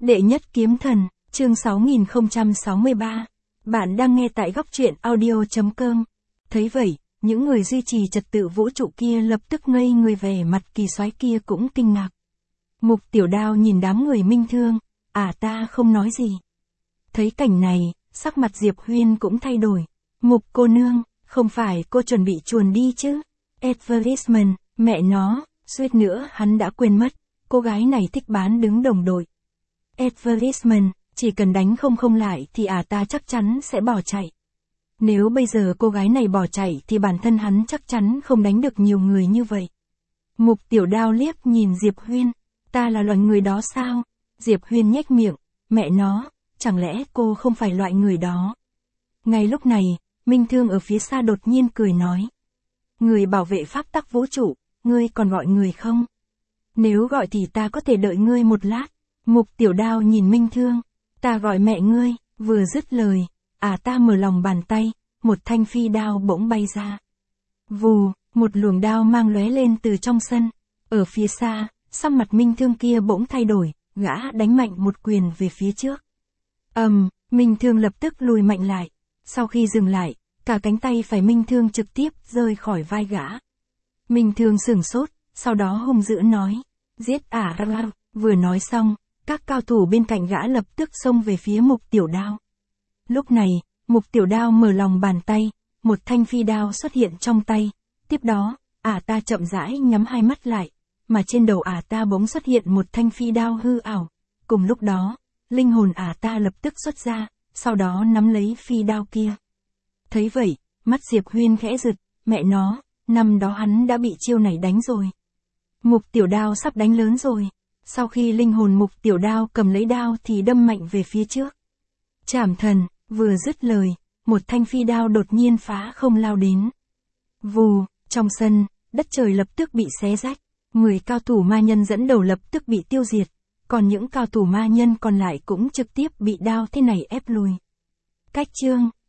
Đệ nhất kiếm thần, chương 6063. Bạn đang nghe tại góc truyện audio.com. Thấy vậy, những người duy trì trật tự vũ trụ kia lập tức ngây người, vẻ mặt kỳ soái kia cũng kinh ngạc. Mục Tiểu Đao nhìn đám người Minh Thương, ta không nói gì. Thấy cảnh này, sắc mặt Diệp Huyên cũng thay đổi. Mục cô nương, không phải cô chuẩn bị chuồn đi chứ? Advertisement, mẹ nó, suýt nữa hắn đã quên mất, cô gái này thích bán đứng đồng đội. Advertisement, chỉ cần đánh không lại thì ta chắc chắn sẽ bỏ chạy. Nếu bây giờ cô gái này bỏ chạy thì bản thân hắn chắc chắn không đánh được nhiều người như vậy. Mục Tiểu Đao liếc nhìn Diệp Huyên, ta là loại người đó sao? Diệp Huyên nhếch miệng, mẹ nó, chẳng lẽ cô không phải loại người đó? Ngay lúc này, Minh Thương ở phía xa đột nhiên cười nói. Người bảo vệ pháp tắc vũ trụ, ngươi còn gọi người không? Nếu gọi thì ta có thể đợi ngươi một lát. Mục Tiểu Đao nhìn Minh Thương, ta gọi mẹ ngươi, vừa dứt lời, ta mở lòng bàn tay, một thanh phi đao bỗng bay ra. Vù, một luồng đao mang lóe lên từ trong sân, ở phía xa, sắc mặt Minh Thương kia bỗng thay đổi, gã đánh mạnh một quyền về phía trước. Minh Thương lập tức lùi mạnh lại, sau khi dừng lại, cả cánh tay phải Minh Thương trực tiếp rơi khỏi vai gã. Minh Thương sửng sốt, sau đó hung dữ nói, giết vừa nói xong, các cao thủ bên cạnh gã lập tức xông về phía Mục Tiểu Đao. Lúc này, Mục Tiểu Đao mở lòng bàn tay, một thanh phi đao xuất hiện trong tay, tiếp đó, ta chậm rãi nhắm hai mắt lại, mà trên đầu ta bỗng xuất hiện một thanh phi đao hư ảo. Cùng lúc đó, linh hồn ta lập tức xuất ra, sau đó nắm lấy phi đao kia. Thấy vậy, mắt Diệp Huyên khẽ giật, mẹ nó, năm đó hắn đã bị chiêu này đánh rồi. Mục Tiểu Đao sắp đánh lớn rồi. Sau khi linh hồn Mục Tiểu Đao cầm lấy đao thì đâm mạnh về phía trước. Trảm thần, vừa dứt lời, một thanh phi đao đột nhiên phá không lao đến. Vù, trong sân, đất trời lập tức bị xé rách, 10 cao thủ ma nhân dẫn đầu lập tức bị tiêu diệt, còn những cao thủ ma nhân còn lại cũng trực tiếp bị đao thế này ép lùi. Cách chương